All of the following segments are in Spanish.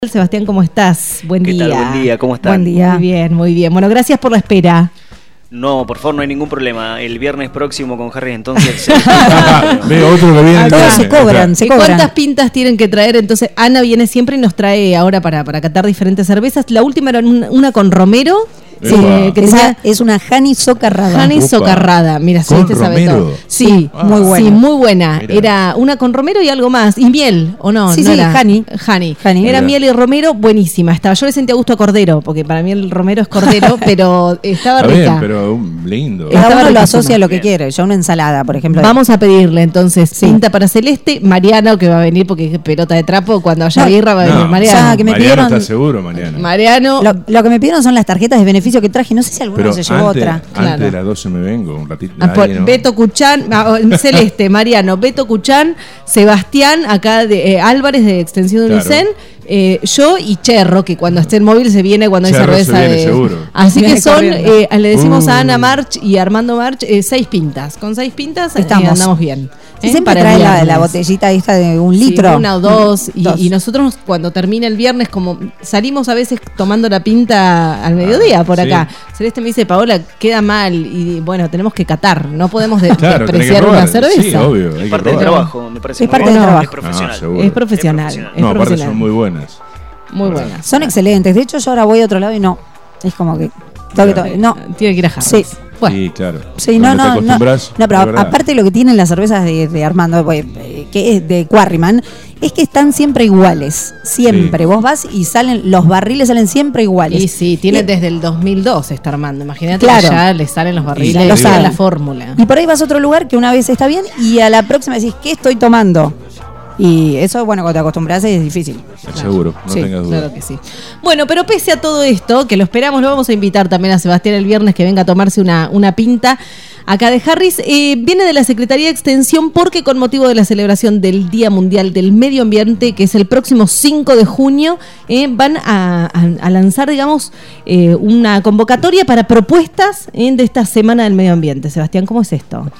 Sebastián, ¿cómo estás? Buen día. ¿Qué tal? Buen día, ¿cómo están? Buen día. Muy bien, muy bien. Bueno, gracias por la espera. No, por favor, no hay ningún problema. El viernes próximo con Harry, entonces... Veo otro que viene. Todos se cobran. ¿Cuántas pintas tienen que traer? Entonces, Ana viene siempre y nos trae ahora para catar diferentes cervezas. La última era una con romero. Que esa es una Hani Socarrada. Hani Socarrada, mira, si te sabe todo. Sí, muy buena. Sí, muy buena. Mirá. Era una con romero y algo más. Y miel, ¿o no? Sí, no sí, era Hani. Era Mirá. miel y romero, buenísima. Estaba. Yo le sentía gusto a cordero, porque para mí el romero es cordero, pero estaba Está rica. bien, pero lindo. Cada uno lo riquísima. asocia a lo que quiere. Yo una ensalada, por ejemplo. Vamos a pedirle entonces pinta para Celeste, Mariano, que va a venir porque es pelota de trapo, cuando haya birra va a venir Mariano. Ya, que me Mariano pidieron- está seguro, Mariano. Mariano, Lo que me pidieron son las tarjetas de beneficio que traje. No sé si alguno Pero se llevó antes, otra. antes Claro. de las 12 me vengo, un ratito. ¿No? Beto Cuchán, Celeste, Mariano, Beto Cuchán, Sebastián, acá de Álvarez de Extensión de Claro. Unicen, yo y Cherro, que cuando esté en móvil se viene cuando hay Cherro cerveza se viene, de. seguro. Así que Viene son, corriendo. le decimos a Ana March y Armando March, 6 pintas. Con 6 pintas andamos bien. Sí, siempre Para el trae la viernes. botellita esta de un Sí, litro. una o dos. Dos. Y nosotros cuando termina el viernes, como salimos a veces tomando la pinta al mediodía por sí. acá. Celeste me dice, Paola, queda mal. Y bueno, tenemos que catar. No podemos Claro, tenés que despreciar probar. una cerveza. Sí, obvio. Hay Es que parte del probar. trabajo, me parece. Es muy parte bueno. del trabajo. Es profesional. seguro. Es profesional. Es profesional. Es No, aparte profesional. son muy buenas. Muy buenas. Son excelentes. De hecho, yo ahora voy a otro lado y no. Es como que. No. Tiene que ir a Harris. Sí. Bueno, Sí, claro. Sí, Cuando te no, acostumbras, pero de verdad. aparte lo que tienen las cervezas de Armando, que es de Quarryman, es que están siempre iguales. Siempre. Sí. Vos vas y los barriles salen siempre iguales. y sí, tiene Y- desde el 2002 está armando. Imagínate Claro. que ya le salen los barriles, Ya lo le sale saben. la fórmula. Y por ahí vas a otro lugar que una vez está bien y a la próxima decís, ¿qué estoy tomando? Y eso, bueno, cuando te acostumbras es difícil. Seguro, no Sí, tengas duda. Claro que sí. Bueno, pero pese a todo esto, que lo esperamos, lo vamos a invitar también a Sebastián el viernes que venga a tomarse una pinta acá de Harris. Viene de la Secretaría de Extensión porque con motivo de la celebración del Día Mundial del Medio Ambiente, que es el próximo 5 de junio, van a lanzar, digamos, una convocatoria para propuestas de esta Semana del Medio Ambiente. Sebastián, ¿cómo es esto?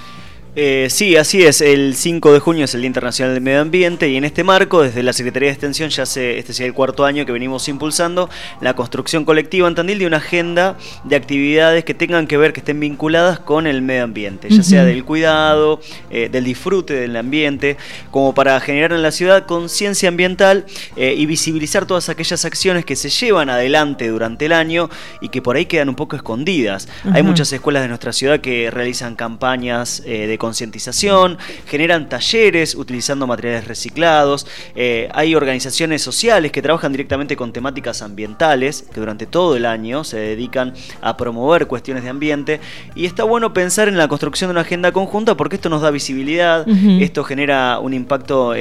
Sí, así es. El 5 de junio es el Día Internacional del Medio Ambiente y en este marco, desde la Secretaría de Extensión, este sería el 4º año que venimos impulsando la construcción colectiva en Tandil de una agenda de actividades que tengan que ver, que estén vinculadas con el medio ambiente, ya sea del cuidado, del disfrute del ambiente, como para generar en la ciudad conciencia ambiental y visibilizar todas aquellas acciones que se llevan adelante durante el año y que por ahí quedan un poco escondidas. Hay muchas escuelas de nuestra ciudad que realizan campañas de concientización, generan talleres utilizando materiales reciclados, hay organizaciones sociales que trabajan directamente con temáticas ambientales, que durante todo el año se dedican a promover cuestiones de ambiente, y está bueno pensar en la construcción de una agenda conjunta porque esto nos da visibilidad, esto genera un impacto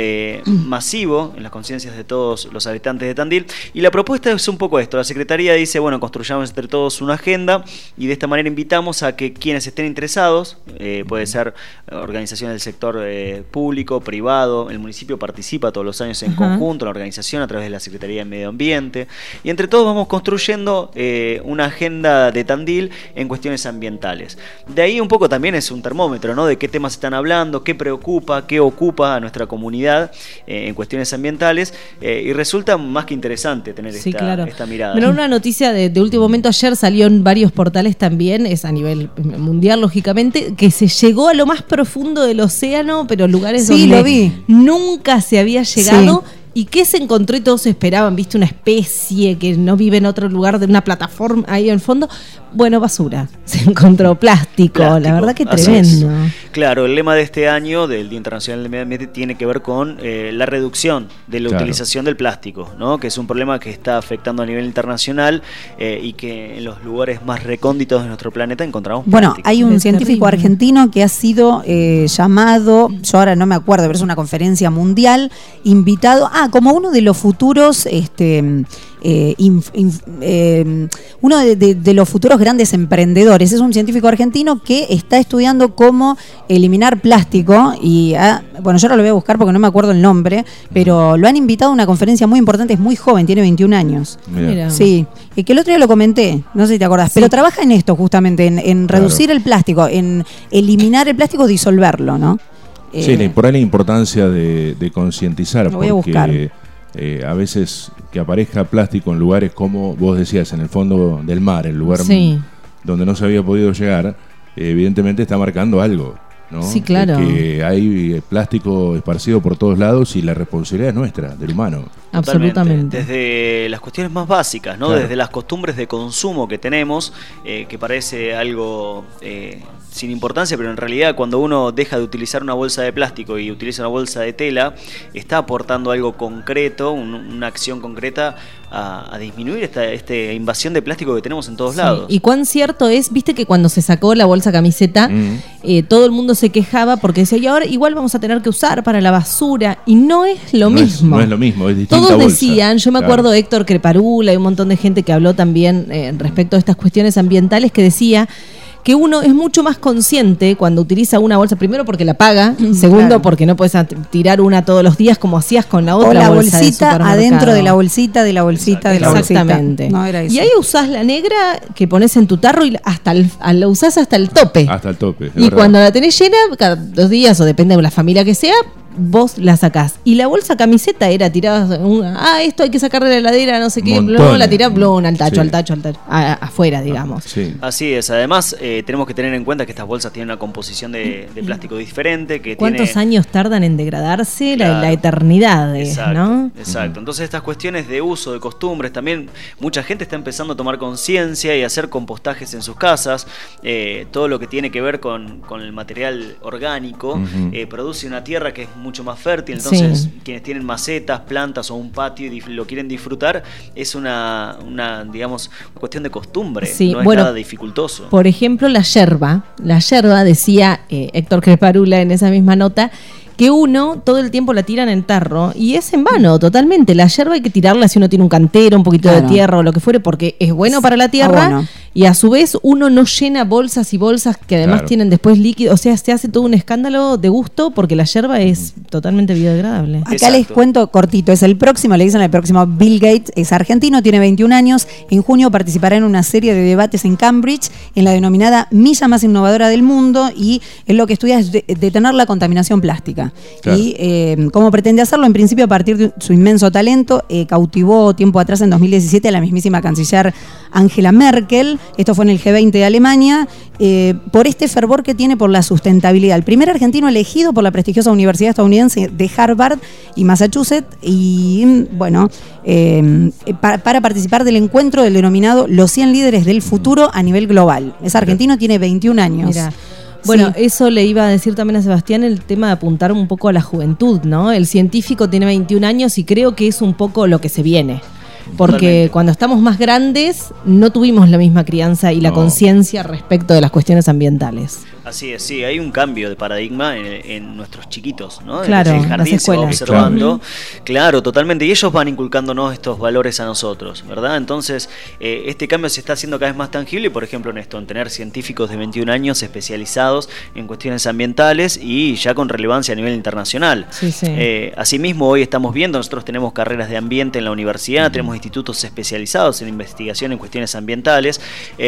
masivo en las conciencias de todos los habitantes de Tandil, y la propuesta es un poco esto. La Secretaría dice, bueno, construyamos entre todos una agenda, y de esta manera invitamos a que quienes estén interesados, puede ser organizaciones del sector público, privado, el municipio participa todos los años en conjunto, la organización a través de la Secretaría de Medio Ambiente, y entre todos vamos construyendo una agenda de Tandil en cuestiones ambientales. De ahí un poco también es un termómetro, ¿no? De qué temas están hablando, qué preocupa, qué ocupa a nuestra comunidad en cuestiones ambientales, y resulta más que interesante tener esta mirada. Bueno, una noticia de último momento, ayer salió en varios portales también, es a nivel mundial lógicamente, que se llegó a lo más profundo del océano, pero lugares Sí, donde lo vi. nunca se había llegado. ¿Y qué se encontró? Y todos esperaban, ¿viste? Una especie que no vive en otro lugar, de una plataforma ahí en el fondo. Bueno, basura. Se encontró plástico. La verdad que así tremendo. es. Claro, el lema de este año del Día Internacional del Medio Ambiente tiene que ver con la reducción de la utilización del plástico, ¿no? Que es un problema que está afectando a nivel internacional y que en los lugares más recónditos de nuestro planeta encontramos Bueno, plástico. hay un Es científico terrible. argentino que ha sido llamado, yo ahora no me acuerdo, pero es una conferencia mundial, invitado, como uno de los futuros, uno de los futuros grandes emprendedores. Es un científico argentino que está estudiando cómo eliminar plástico y, bueno, yo ahora lo voy a buscar porque no me acuerdo el nombre, pero lo han invitado a una conferencia muy importante, es muy joven, tiene 21 años. Mira. Sí, que el otro día lo comenté, no sé si te acordás, pero trabaja en esto justamente, en reducir el plástico, en eliminar el plástico, disolverlo, ¿no? Sí, por ahí la importancia de concientizar, lo voy a buscar. porque a veces que aparezca plástico en lugares como vos decías, en el fondo del mar, el lugar donde no se había podido llegar, evidentemente está marcando algo, ¿no? Sí, claro. Que hay plástico esparcido por todos lados y la responsabilidad es nuestra, del humano. Absolutamente. Desde las cuestiones más básicas, ¿no? Claro. Desde las costumbres de consumo que tenemos, que parece algo sin importancia, pero en realidad cuando uno deja de utilizar una bolsa de plástico y utiliza una bolsa de tela, está aportando algo concreto, una acción concreta a disminuir esta invasión de plástico que tenemos en todos lados. Y cuán cierto es, viste que cuando se sacó la bolsa camiseta, todo el mundo se quejaba porque decía, y ahora igual vamos a tener que usar para la basura, y no es lo mismo. No es lo mismo, es distinta Todos bolsa. decían, yo me acuerdo de Héctor Creparula y un montón de gente que habló también respecto a estas cuestiones ambientales, que decía que uno es mucho más consciente cuando utiliza una bolsa, primero porque la paga, segundo claro. porque no puedes tirar una todos los días como hacías con la otra o la bolsa bolsita adentro de la bolsita, de la bolsita, de la bolsita. Exactamente. No era eso. Y ahí usás la negra que pones en tu tarro y la usás hasta el tope. Hasta el tope. Y verdad. Cuando la tenés llena, cada 2 días o depende de la familia que sea, vos la sacás. Y la bolsa camiseta era tirada, esto hay que sacar de la heladera, no sé qué, blon, la tirás al tacho, al tacho, afuera, digamos. Sí. Así es, además tenemos que tener en cuenta que estas bolsas tienen una composición de plástico diferente. Que ¿Cuántos años tardan en degradarse? Claro. La eternidad, exacto, ¿no? Exacto, entonces estas cuestiones de uso, de costumbres, también mucha gente está empezando a tomar conciencia y a hacer compostajes en sus casas. Todo lo que tiene que ver con el material orgánico produce una tierra que es mucho más fértil, entonces quienes tienen macetas, plantas o un patio y lo quieren disfrutar, es una digamos, una cuestión de costumbre, no es nada dificultoso. Por ejemplo, la yerba, decía Héctor Creparula en esa misma nota, que uno todo el tiempo la tira en el tarro y es en vano totalmente. La yerba hay que tirarla si uno tiene un cantero, un poquito de tierra o lo que fuere, porque es bueno para la tierra y a su vez uno no llena bolsas y bolsas que además tienen después líquido. O sea, se hace todo un escándalo de gusto porque la yerba es totalmente biodegradable. Acá les cuento cortito, es el próximo, le dicen el próximo Bill Gates, es argentino, tiene 21 años, en junio participará en una serie de debates en Cambridge, en la denominada milla más innovadora del mundo, y él lo que estudia es detener la contaminación plástica. Claro. Y cómo pretende hacerlo, en principio a partir de su inmenso talento, cautivó tiempo atrás en 2017 a la mismísima canciller Angela Merkel, esto fue en el G20 de Alemania, por este fervor que tiene por la sustentabilidad. El primer argentino elegido por la prestigiosa Universidad Estadounidense de Harvard y Massachusetts, y bueno, para participar del encuentro del denominado Los 100 líderes del futuro a nivel global. Es argentino, tiene 21 años. Mira. Bueno, eso le iba a decir también a Sebastián, el tema de apuntar un poco a la juventud, ¿no? El científico tiene 21 años y creo que es un poco lo que se viene. Porque totalmente. Cuando estamos más grandes no tuvimos la misma crianza y la conciencia respecto de las cuestiones ambientales. Así es, sí, hay un cambio de paradigma en nuestros chiquitos, ¿no? Claro, en el jardín las se va escuelas. observando, claro, totalmente, y ellos van inculcándonos estos valores a nosotros, ¿verdad? Entonces, este cambio se está haciendo cada vez más tangible, por ejemplo, en tener científicos de 21 años especializados en cuestiones ambientales y ya con relevancia a nivel internacional. Sí, sí. Asimismo, hoy estamos viendo, nosotros tenemos carreras de ambiente en la universidad, tenemos institutos especializados en investigación en cuestiones ambientales,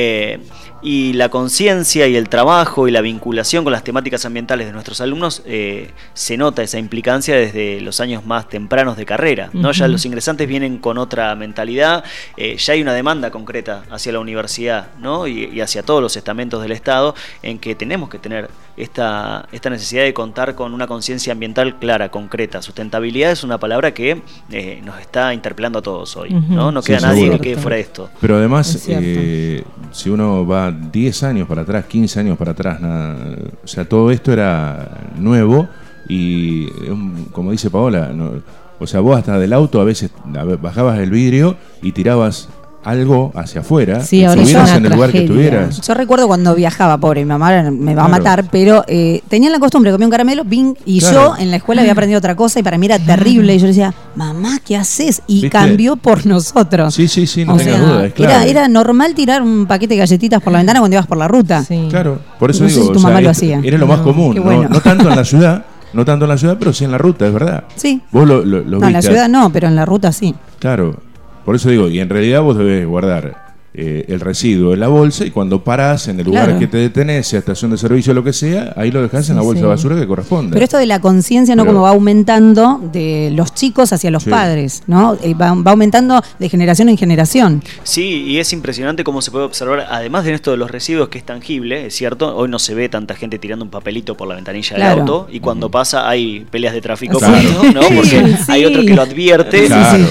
y la conciencia y el trabajo y la vinculación con las temáticas ambientales de nuestros alumnos, se nota esa implicancia desde los años más tempranos de carrera, ¿no? Ya los ingresantes vienen con otra mentalidad, ya hay una demanda concreta hacia la universidad, ¿no? y hacia todos los estamentos del Estado, en que tenemos que tener esta necesidad de contar con una conciencia ambiental clara, concreta. Sustentabilidad es una palabra que nos está interpelando a todos hoy, ¿no? No queda nadie que quede fuera de esto. Pero además, si uno va 10 años para atrás, 15 años para atrás, o sea, todo esto era nuevo y, como dice Paola, o sea, vos hasta del auto a veces bajabas el vidrio y tirabas algo hacia afuera, estuvieras en el lugar que estuvieras. Yo recuerdo cuando viajaba, pobre, mi mamá me va a matar, pero tenían la costumbre de comer un caramelo, y yo en la escuela había aprendido otra cosa y para mí era terrible, y yo le decía, mamá, ¿qué haces? Y cambió por nosotros. Sí, no tengas duda, es claro. Era normal tirar un paquete de galletitas por la ventana cuando ibas por la ruta. Sí. Claro, por eso no digo, sé si tu mamá lo hacía. Era lo más común, bueno. no tanto en la ciudad, pero sí en la ruta, es verdad. Sí. Vos lo no, en la ciudad no, pero en la ruta sí. Claro. Por eso digo, y en realidad vos debés guardar el residuo en la bolsa y cuando parás en el lugar que te detenés, sea estación de servicio o lo que sea, ahí lo dejás en la bolsa de basura que corresponde. Pero esto de la conciencia, ¿no? Como va aumentando de los chicos hacia los padres, ¿no? Va aumentando de generación en generación. Sí, y es impresionante cómo se puede observar, además de esto de los residuos, que es tangible, es cierto, hoy no se ve tanta gente tirando un papelito por la ventanilla del auto, y cuando pasa hay peleas de tráfico, ¿no? Porque hay otro que lo advierte,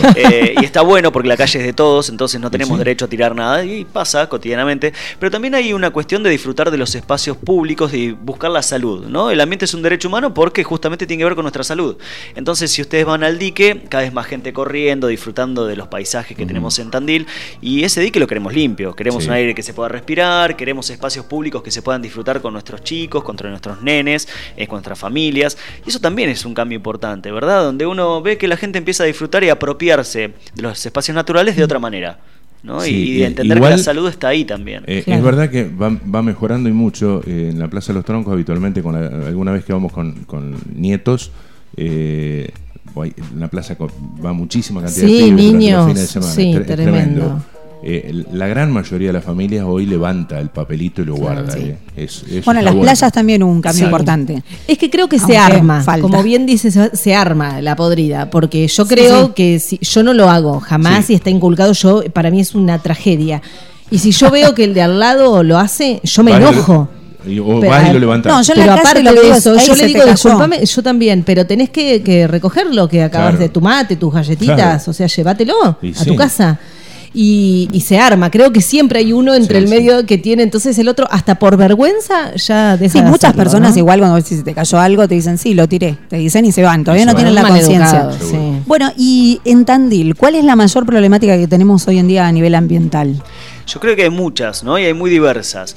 y está bueno porque la calle es de todos, entonces no tenemos derecho a tirar nada, y pasa cotidianamente. Pero también hay una cuestión de disfrutar de los espacios públicos y buscar la salud, ¿no? El ambiente es un derecho humano porque justamente tiene que ver con nuestra salud. Entonces, si ustedes van al dique, cada vez más gente corriendo, disfrutando de los paisajes que tenemos en Tandil, y ese dique lo queremos limpio, queremos un aire que se pueda respirar, queremos espacios públicos que se puedan disfrutar con nuestros chicos, con nuestros nenes, con nuestras familias, y eso también es un cambio importante, ¿verdad? Donde uno ve que la gente empieza a disfrutar y a apropiarse de los espacios naturales de otra manera, ¿no? Y de entender igual, que la salud está ahí también. Es verdad que va mejorando y mucho. En la Plaza de los Troncos habitualmente, alguna vez que vamos con nietos, en la plaza va muchísima cantidad de pibes niños, durante los fines de semana. Es tremendo. La gran mayoría de las familias hoy levanta el papelito y lo guarda. Bueno, en las playas también hubo un cambio importante. Es que creo que se arma, como bien dices, se arma la podrida, porque yo creo que si yo no lo hago jamás y está inculcado, para mí es una tragedia. Y si yo veo que el de al lado lo hace, yo me enojo. Vas y lo levantás. No, yo en la aparte de eso, yo le digo, discúlpame, yo también, pero tenés que recoger lo que acabas de tu mate, tus galletitas, o sea, llévatelo a tu casa. Y se arma, creo que siempre hay uno entre el medio que tiene, entonces el otro, hasta por vergüenza, ya deja de muchas hacerlo, personas, ¿no? Igual cuando si te cayó algo, te dicen, sí, lo tiré, te dicen y se van, todavía no tienen la conciencia. Bueno, y en Tandil, ¿cuál es la mayor problemática que tenemos hoy en día a nivel ambiental? Yo creo que hay muchas, ¿no? Y hay muy diversas.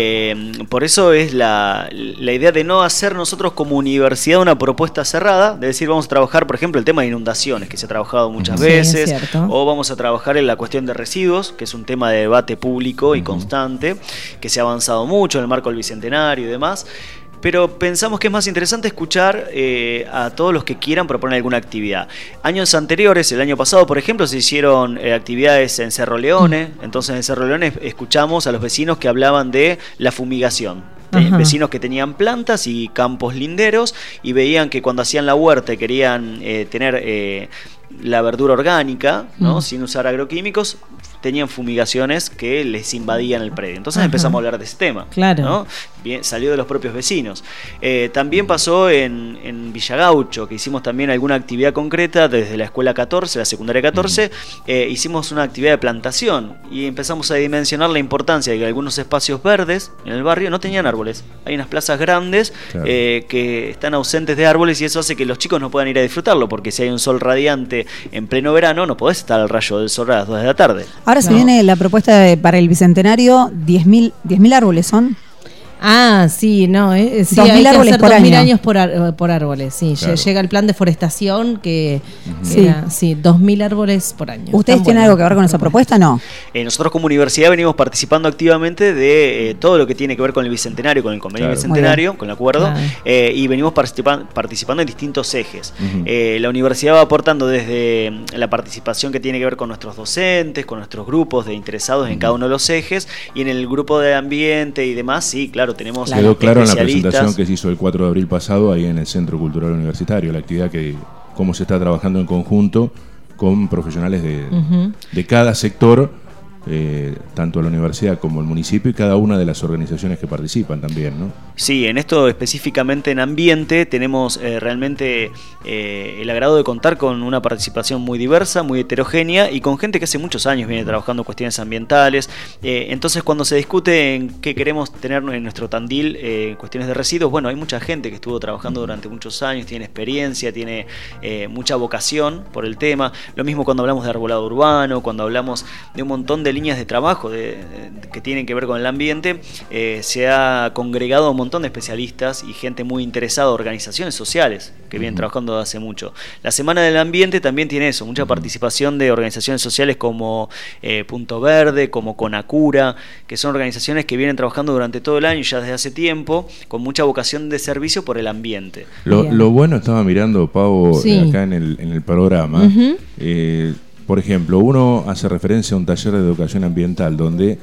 Por eso es la idea de no hacer nosotros como universidad una propuesta cerrada, de decir vamos a trabajar, por ejemplo, el tema de inundaciones, que se ha trabajado muchas veces, o vamos a trabajar en la cuestión de residuos, que es un tema de debate público y constante, que se ha avanzado mucho en el marco del Bicentenario y demás. Pero pensamos que es más interesante escuchar a todos los que quieran proponer alguna actividad. Años anteriores, el año pasado, por ejemplo, se hicieron actividades en Cerro Leone. Entonces en Cerro Leone escuchamos a los vecinos que hablaban de la fumigación. Vecinos que tenían plantas y campos linderos y veían que cuando hacían la huerta querían tener la verdura orgánica, ¿no? Sin usar agroquímicos, tenían fumigaciones que les invadían el predio. Entonces empezamos a hablar de ese tema. Claro. ¿No? Bien, salió de los propios vecinos. También pasó en Villa Gaucho, que hicimos también alguna actividad concreta desde la escuela 14, la secundaria 14, hicimos una actividad de plantación y empezamos a dimensionar la importancia de que algunos espacios verdes en el barrio no tenían árboles. Hay unas plazas grandes que están ausentes de árboles y eso hace que los chicos no puedan ir a disfrutarlo, porque si hay un sol radiante en pleno verano, no podés estar al rayo del sol a las 2 de la tarde. Ahora se viene la propuesta para el Bicentenario, 10.000 árboles son. Ah, sí, no, sí, 2.000 árboles por 2.000 año. años por árboles, sí. Claro. Llega el plan de forestación que era, 2.000 árboles por año. ¿Ustedes tienen algo que ver con esa propuesta? No. Nosotros como universidad venimos participando activamente de todo lo que tiene que ver con el Bicentenario, con el convenio Bicentenario, con el acuerdo, y venimos participando en distintos ejes. La universidad va aportando desde la participación que tiene que ver con nuestros docentes, con nuestros grupos de interesados en cada uno de los ejes, y en el grupo de ambiente y demás, sí, claro, tenemos quedó claro en la presentación que se hizo el 4 de abril pasado ahí en el Centro Cultural Universitario, la actividad cómo se está trabajando en conjunto con profesionales de cada sector, tanto la universidad como el municipio y cada una de las organizaciones que participan también, ¿no? Sí, en esto específicamente en ambiente tenemos realmente el agrado de contar con una participación muy diversa, muy heterogénea y con gente que hace muchos años viene trabajando cuestiones ambientales. Entonces cuando se discute en qué queremos tener en nuestro Tandil, cuestiones de residuos, bueno, hay mucha gente que estuvo trabajando durante muchos años, tiene experiencia, tiene mucha vocación por el tema. Lo mismo cuando hablamos de arbolado urbano, cuando hablamos de un montón de líneas de trabajo que tienen que ver con el ambiente, se ha congregado un montón de especialistas y gente muy interesada, organizaciones sociales que vienen trabajando hace mucho. La Semana del Ambiente también tiene eso, mucha participación de organizaciones sociales como Punto Verde, como Conacura, que son organizaciones que vienen trabajando durante todo el año, ya desde hace tiempo, con mucha vocación de servicio por el ambiente. Lo bueno, estaba mirando, Pau, acá en el programa, por ejemplo, uno hace referencia a un taller de educación ambiental donde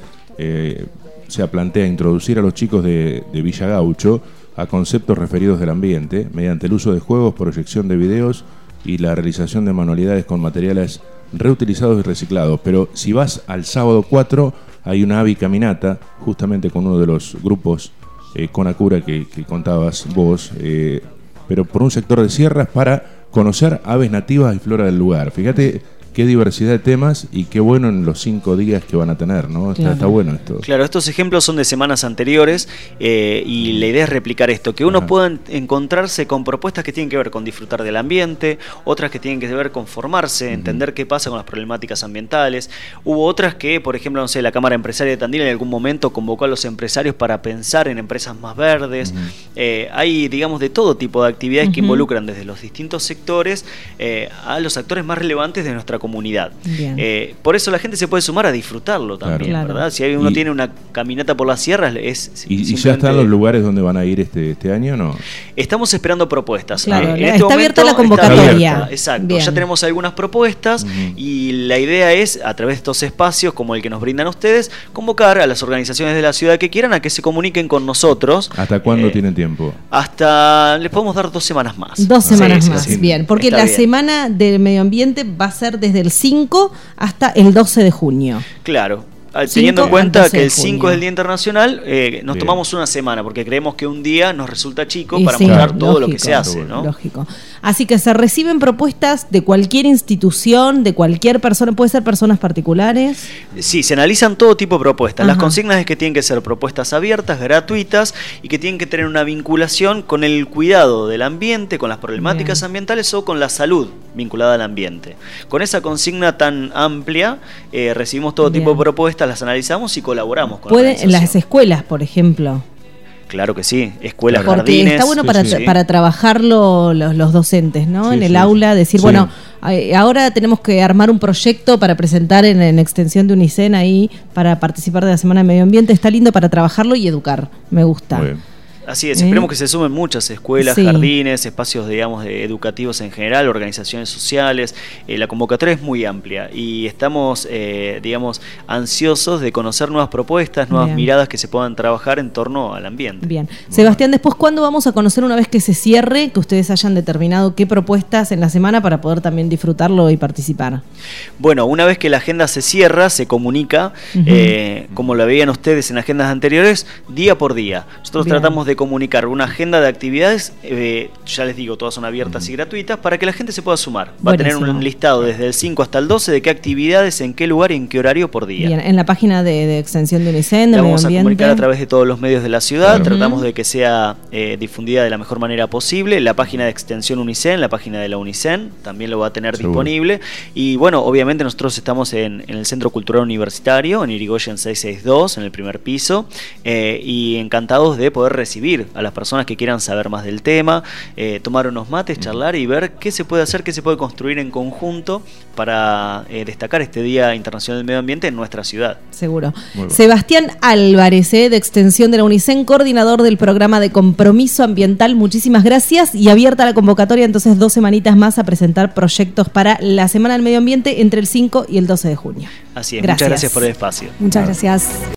se plantea introducir a los chicos de Villa Gaucho a conceptos referidos del ambiente mediante el uso de juegos, proyección de videos y la realización de manualidades con materiales reutilizados y reciclados. Pero si vas al sábado 4, hay una avicaminata, justamente con uno de los grupos Conacura que contabas vos, pero por un sector de sierras para conocer aves nativas y flora del lugar. Fíjate qué diversidad de temas y qué bueno en los 5 días que van a tener, ¿no? Claro. Está bueno esto. Claro, estos ejemplos son de semanas anteriores y la idea es replicar esto, que uno pueda encontrarse con propuestas que tienen que ver con disfrutar del ambiente, otras que tienen que ver con formarse, entender qué pasa con las problemáticas ambientales. Hubo otras que, por ejemplo, no sé, la Cámara Empresaria de Tandil en algún momento convocó a los empresarios para pensar en empresas más verdes. Hay, digamos, de todo tipo de actividades que involucran desde los distintos sectores a los actores más relevantes de nuestra comunidad. Por eso la gente se puede sumar a disfrutarlo también, Claro. ¿verdad? Si uno tiene una caminata por las sierras, es ¿Y ya simplemente... están los lugares donde van a ir este año o no? Estamos esperando propuestas. Claro, En está abierta la momento convocatoria. está abierta, exacto. Bien. Ya tenemos algunas propuestas y la idea es, a través de estos espacios como el que nos brindan ustedes, convocar a las organizaciones de la ciudad que quieran a que se comuniquen con nosotros. ¿Hasta cuándo tienen tiempo? Hasta, les podemos dar 2 semanas más. 2 semanas Sí, más, sí, sí. bien. Porque Está la bien. semana del medio ambiente va a ser desde el 5 hasta el 12 de junio. Claro. 5 Teniendo en cuenta al 12 que de el 5 junio. es el Día Internacional, nos Bien. tomamos una semana porque creemos que un día nos resulta chico Y para sí, mostrar todo lo que lógico, se hace, ¿no? Lógico. Así que se reciben propuestas de cualquier institución, de cualquier persona, puede ser personas particulares. Sí, se analizan todo tipo de propuestas. Las Ajá. consignas es que tienen que ser propuestas abiertas, gratuitas y que tienen que tener una vinculación con el cuidado del ambiente, con las problemáticas ambientales o con la salud vinculada al ambiente. Con esa consigna tan amplia, recibimos todo tipo Bien. de propuestas, las analizamos y colaboramos con la Puede en organización. las escuelas, por ejemplo. Claro que sí, escuelas, Claro. Porque jardines. está bueno Sí, para, sí. para trabajarlo los docentes, ¿no? Sí, en el sí. aula, decir, Sí. bueno, ahora tenemos que armar un proyecto para presentar en extensión de UNICEN ahí para participar de la Semana de Medio Ambiente. Está lindo para trabajarlo y educar. Me gusta. Muy bien. Así es, esperemos que se sumen muchas escuelas, Sí. jardines, espacios, digamos, educativos en general, organizaciones sociales. La convocatoria es muy amplia y estamos, digamos, ansiosos de conocer nuevas propuestas, nuevas Bien. miradas que se puedan trabajar en torno al ambiente. Bien. Sebastián, después, ¿cuándo vamos a conocer una vez que se cierre, que ustedes hayan determinado qué propuestas en la semana para poder también disfrutarlo y participar? Bueno, una vez que la agenda se cierra, se comunica, como lo veían ustedes en agendas anteriores, día por día. Nosotros Bien. tratamos de comunicar una agenda de actividades, ya les digo, todas son abiertas y gratuitas, para que la gente se pueda sumar. Va a tener Buenísimo. un listado desde el 5 hasta el 12 de qué actividades, en qué lugar y en qué horario por día. Bien, en la página de extensión de UNICEN, de La Medio vamos a Ambiente. comunicar a través de todos los medios de la ciudad, Claro. tratamos de que sea difundida de la mejor manera posible. La página de extensión UNICEN, la página de la UNICEN, también lo va a tener Seguro. disponible. Y bueno, obviamente nosotros estamos en el Centro Cultural Universitario, en Irigoyen 662, en el primer piso, y encantados de poder recibir a las personas que quieran saber más del tema, tomar unos mates, charlar y ver qué se puede hacer, qué se puede construir en conjunto para destacar este Día Internacional del Medio Ambiente en nuestra ciudad. Seguro. Muy bueno. Sebastián Álvarez, de Extensión de la UNICEN, coordinador del programa de compromiso ambiental. Muchísimas gracias y abierta la convocatoria, entonces 2 semanitas más a presentar proyectos para la Semana del Medio Ambiente entre el 5 y el 12 de junio. Así es, Gracias. muchas gracias por el espacio. Muchas gracias.